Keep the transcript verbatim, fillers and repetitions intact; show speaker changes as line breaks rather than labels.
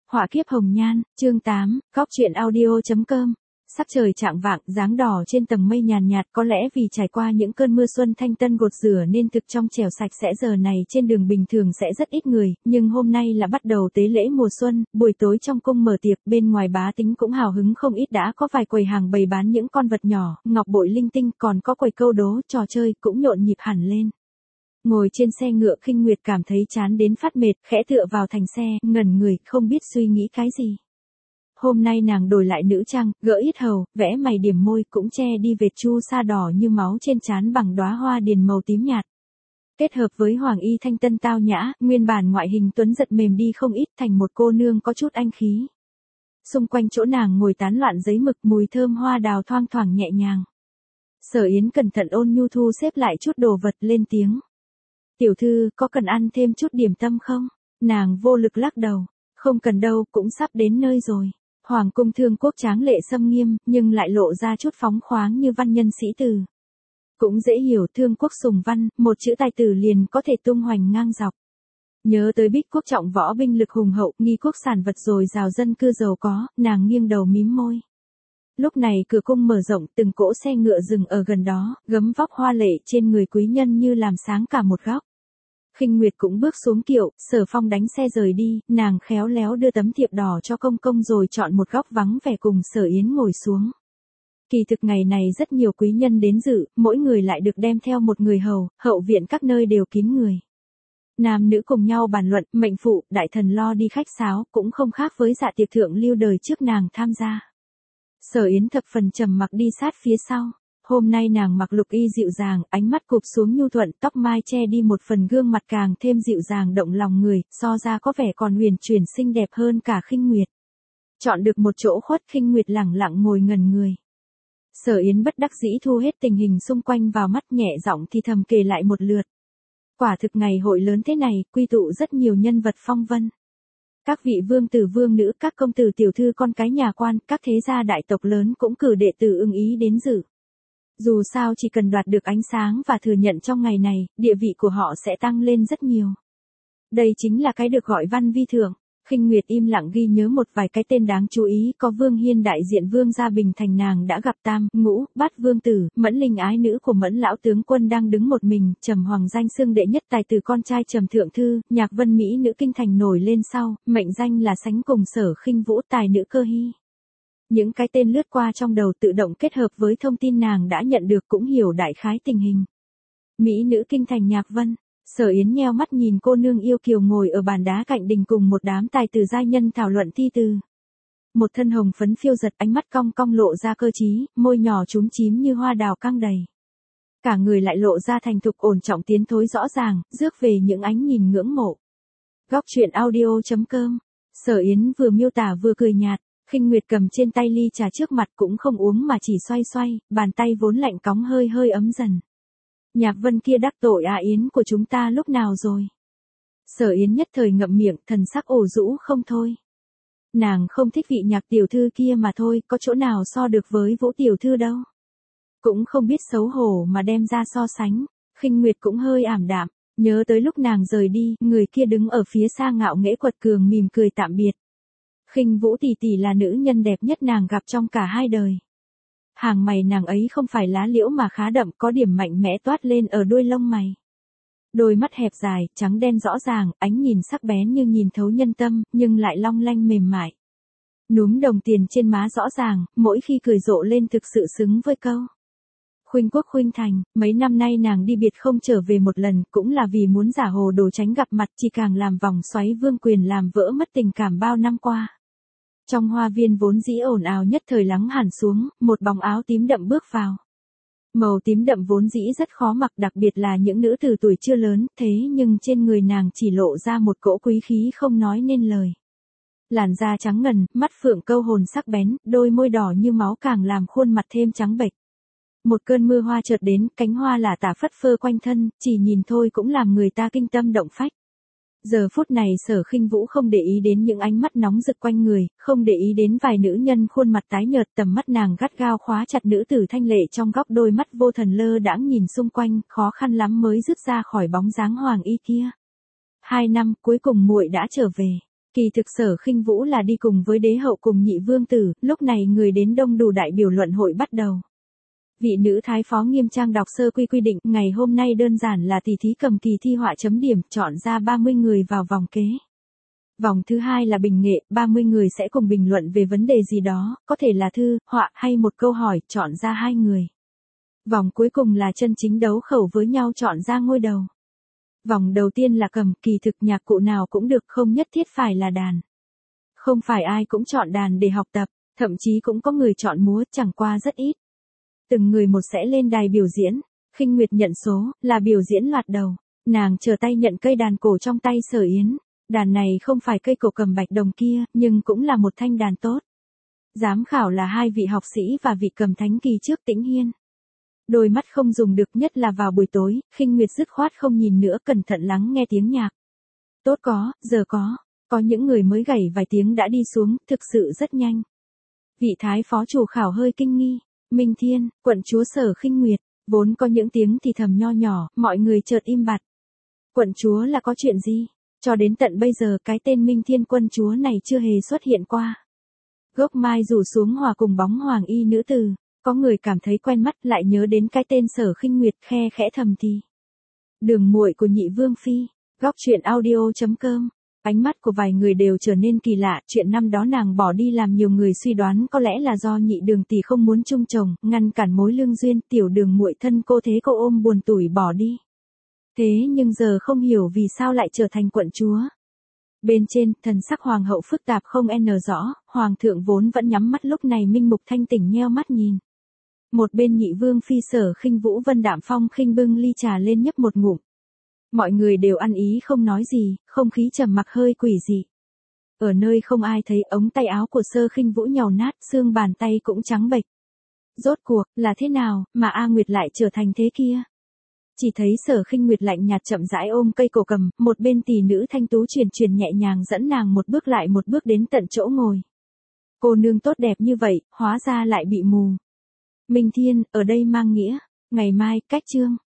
Họa kiếp hồng nhan, chương tám, góc truyện audio chấm com. Sắc trời chạng vạng, dáng đỏ trên tầng mây nhàn nhạt, có lẽ vì trải qua những cơn mưa xuân thanh tân gột rửa nên thực trong trẻo sạch sẽ. Giờ này trên đường bình thường sẽ rất ít người, nhưng hôm nay là bắt đầu tế lễ mùa xuân, buổi tối trong cung mở tiệc, bên ngoài bá tính cũng hào hứng không ít, đã có vài quầy hàng bày bán những con vật nhỏ, ngọc bội linh tinh, còn có quầy câu đố, trò chơi cũng nhộn nhịp hẳn lên. Ngồi trên xe ngựa, Khinh Nguyệt cảm thấy chán đến phát mệt, khẽ tựa vào thành xe, ngẩn người, không biết suy nghĩ cái gì. Hôm nay nàng đổi lại nữ trang, gỡ yết hầu, vẽ mày điểm môi, cũng che đi vệt chu sa đỏ như máu trên trán bằng đóa hoa điền màu tím nhạt. Kết hợp với hoàng y thanh tân tao nhã, nguyên bản ngoại hình tuấn giật mềm đi không ít, thành một cô nương có chút anh khí. Xung quanh chỗ nàng ngồi tán loạn giấy mực, mùi thơm hoa đào thoang thoảng nhẹ nhàng. Sở Yến cẩn thận ôn nhu thu xếp lại chút đồ vật, lên tiếng. Tiểu thư, có cần ăn thêm chút điểm tâm không? Nàng vô lực lắc đầu. Không cần đâu, cũng sắp đến nơi rồi. Hoàng cung Thương Quốc tráng lệ xâm nghiêm, nhưng lại lộ ra chút phóng khoáng như văn nhân sĩ từ. Cũng dễ hiểu, Thương Quốc sùng văn, một chữ tài tử liền có thể tung hoành ngang dọc. Nhớ tới Bích Quốc trọng võ binh lực hùng hậu, Nghi Quốc sản vật dồi dào dân cư giàu có, nàng nghiêng đầu mím môi. Lúc này cửa cung mở rộng, từng cỗ xe ngựa dừng ở gần đó, gấm vóc hoa lệ trên người quý nhân như làm sáng cả một góc. Khinh Nguyệt cũng bước xuống kiệu, Sở Phong đánh xe rời đi, nàng khéo léo đưa tấm thiệp đỏ cho công công rồi chọn một góc vắng vẻ cùng Sở Yến ngồi xuống. Kỳ thực ngày này rất nhiều quý nhân đến dự, mỗi người lại được đem theo một người hầu, hậu viện các nơi đều kín người. Nam nữ cùng nhau bàn luận, mệnh phụ, đại thần lo đi khách sáo, cũng không khác với dạ tiệc thượng lưu đời trước nàng tham gia. Sở Yến thập phần trầm mặc đi sát phía sau. Hôm nay nàng mặc lục y dịu dàng, ánh mắt cụp xuống nhu thuận, tóc mai che đi một phần gương mặt càng thêm dịu dàng động lòng người, so ra có vẻ còn huyền chuyển xinh đẹp hơn cả Khinh Nguyệt. Chọn được một chỗ khuất, Khinh Nguyệt lẳng lặng ngồi ngần người. Sở Yến bất đắc dĩ thu hết tình hình xung quanh vào mắt, nhẹ giọng thì thầm kể lại một lượt. Quả thực ngày hội lớn thế này, quy tụ rất nhiều nhân vật phong vân. Các vị vương tử vương nữ, các công tử tiểu thư con cái nhà quan, các thế gia đại tộc lớn cũng cử đệ tử ưng ý đến dự. Dù sao chỉ cần đoạt được ánh sáng và thừa nhận trong ngày này, địa vị của họ sẽ tăng lên rất nhiều. Đây chính là cái được gọi văn vi thưởng. Khinh Nguyệt im lặng ghi nhớ một vài cái tên đáng chú ý, có Vương Hiên đại diện Vương gia Bình Thành nàng đã gặp tam, ngũ, bát vương tử, Mẫn Linh ái nữ của Mẫn lão tướng quân đang đứng một mình, Trầm Hoàng danh xưng đệ nhất tài tử con trai Trầm Thượng Thư, Nhạc Vân Mỹ nữ kinh thành nổi lên sau, mệnh danh là sánh cùng Sở Khinh Vũ tài nữ Cơ Hy. Những cái tên lướt qua trong đầu tự động kết hợp với thông tin nàng đã nhận được cũng hiểu đại khái tình hình. Mỹ nữ kinh thành Nhạc Vân. Sở Yến nheo mắt nhìn cô nương yêu kiều ngồi ở bàn đá cạnh đình cùng một đám tài tử giai nhân thảo luận thi từ. Một thân hồng phấn phiêu giật, ánh mắt cong cong lộ ra cơ trí, môi nhỏ chúm chím như hoa đào căng đầy. Cả người lại lộ ra thành thục ổn trọng tiến thối rõ ràng, rước về những ánh nhìn ngưỡng mộ. Góc truyện audio chấm com. Sở Yến vừa miêu tả vừa cười nhạt. Khinh Nguyệt cầm trên tay ly trà trước mặt cũng không uống mà chỉ xoay xoay, bàn tay vốn lạnh cóng hơi hơi ấm dần. Nhạc Vân kia đắc tội à Yến của chúng ta lúc nào rồi? Sở Yến nhất thời ngậm miệng, thần sắc ủ rũ không thôi. Nàng không thích vị Nhạc tiểu thư kia mà thôi, có chỗ nào so được với Vũ tiểu thư đâu. Cũng không biết xấu hổ mà đem ra so sánh. Khinh Nguyệt cũng hơi ảm đạm, nhớ tới lúc nàng rời đi, người kia đứng ở phía xa ngạo nghễ quật cường mỉm cười tạm biệt. Khinh Vũ tỷ tỷ là nữ nhân đẹp nhất nàng gặp trong cả hai đời. Hàng mày nàng ấy không phải lá liễu mà khá đậm, có điểm mạnh mẽ toát lên ở đuôi lông mày. Đôi mắt hẹp dài, trắng đen rõ ràng, ánh nhìn sắc bén như nhìn thấu nhân tâm, nhưng lại long lanh mềm mại. Núm đồng tiền trên má rõ ràng, mỗi khi cười rộ lên thực sự xứng với câu. Khuynh Quốc khuynh thành, mấy năm nay nàng đi biệt không trở về một lần, cũng là vì muốn giả hồ đồ tránh gặp mặt, chỉ càng làm vòng xoáy vương quyền làm vỡ mất tình cảm bao năm qua. Trong hoa viên vốn dĩ ồn ào nhất thời lắng hẳn xuống, một bóng áo tím đậm bước vào. Màu tím đậm vốn dĩ rất khó mặc, đặc biệt là những nữ từ tuổi chưa lớn, thế nhưng trên người nàng chỉ lộ ra một cỗ quý khí không nói nên lời. Làn da trắng ngần, mắt phượng câu hồn sắc bén, đôi môi đỏ như máu càng làm khuôn mặt thêm trắng bệch. Một cơn mưa hoa chợt đến, cánh hoa lả tả phất phơ quanh thân, chỉ nhìn thôi cũng làm người ta kinh tâm động phách. Giờ phút này Sở Khinh Vũ không để ý đến những ánh mắt nóng rực quanh người, không để ý đến vài nữ nhân khuôn mặt tái nhợt, tầm mắt nàng gắt gao khóa chặt nữ tử thanh lệ trong góc đôi mắt vô thần lơ đãng nhìn xung quanh, khó khăn lắm mới dứt ra khỏi bóng dáng hoàng y kia. Hai năm, cuối cùng muội đã trở về. Kỳ thực Sở Khinh Vũ là đi cùng với đế hậu cùng nhị vương tử, lúc này người đến đông đủ đại biểu luận hội bắt đầu. Vị nữ thái phó nghiêm trang đọc sơ quy quy định, ngày hôm nay đơn giản là tỷ thí cầm kỳ thi họa chấm điểm, chọn ra ba mươi người vào vòng kế. Vòng thứ hai là bình nghệ, ba mươi người sẽ cùng bình luận về vấn đề gì đó, có thể là thư, họa hay một câu hỏi, chọn ra hai người. Vòng cuối cùng là chân chính đấu khẩu với nhau, chọn ra ngôi đầu. Vòng đầu tiên là cầm, kỳ thực nhạc cụ nào cũng được, không nhất thiết phải là đàn. Không phải ai cũng chọn đàn để học tập, thậm chí cũng có người chọn múa, chẳng qua rất ít. Từng người một sẽ lên đài biểu diễn. Khinh Nguyệt nhận số, là biểu diễn loạt đầu. Nàng chờ tay nhận cây đàn cổ trong tay Sở Yến. Đàn này không phải cây cổ cầm bạch đồng kia, nhưng cũng là một thanh đàn tốt. Giám khảo là hai vị học sĩ và vị cầm thánh kỳ trước Tĩnh Hiên. Đôi mắt không dùng được, nhất là vào buổi tối, Khinh Nguyệt dứt khoát không nhìn nữa, cẩn thận lắng nghe tiếng nhạc. Tốt có, giờ có, có những người mới gảy vài tiếng đã đi xuống, thực sự rất nhanh. Vị thái phó chủ khảo hơi kinh nghi. Minh Thiên, quận chúa Sở Khinh Nguyệt, vốn có những tiếng thì thầm nho nhỏ, mọi người chợt im bặt. Quận chúa là có chuyện gì? Cho đến tận bây giờ cái tên Minh Thiên quân chúa này chưa hề xuất hiện qua. Gốc mai rủ xuống hòa cùng bóng hoàng y nữ tử, có người cảm thấy quen mắt, lại nhớ đến cái tên Sở Khinh Nguyệt, khe khẽ thầm thì. Đường muội của nhị vương phi, góc truyện audio chấm com. Ánh mắt của vài người đều trở nên kỳ lạ, chuyện năm đó nàng bỏ đi làm nhiều người suy đoán có lẽ là do nhị đường tỷ không muốn chung chồng, ngăn cản mối lương duyên, tiểu đường muội thân cô thế cô ôm buồn tủi bỏ đi. Thế nhưng giờ không hiểu vì sao lại trở thành quận chúa. Bên trên, thần sắc hoàng hậu phức tạp không n rõ, hoàng thượng vốn vẫn nhắm mắt lúc này minh mục thanh tỉnh nheo mắt nhìn. Một bên nhị vương phi Sở Khinh Vũ Vân đạm phong khinh bưng ly trà lên nhấp một ngụm. Mọi người đều ăn ý không nói gì, không khí trầm mặc hơi quỷ dị. Ở nơi không ai thấy, ống tay áo của Sở Khinh Vũ nhàu nát, xương bàn tay cũng trắng bệch. Rốt cuộc, là thế nào, mà A Nguyệt lại trở thành thế kia? Chỉ thấy Sở Khinh Nguyệt lạnh nhạt chậm rãi ôm cây cổ cầm, một bên tỷ nữ thanh tú truyền truyền nhẹ nhàng dẫn nàng một bước lại một bước đến tận chỗ ngồi. Cô nương tốt đẹp như vậy, hóa ra lại bị mù. Minh Thiên, ở đây mang nghĩa, ngày mai, cách chương.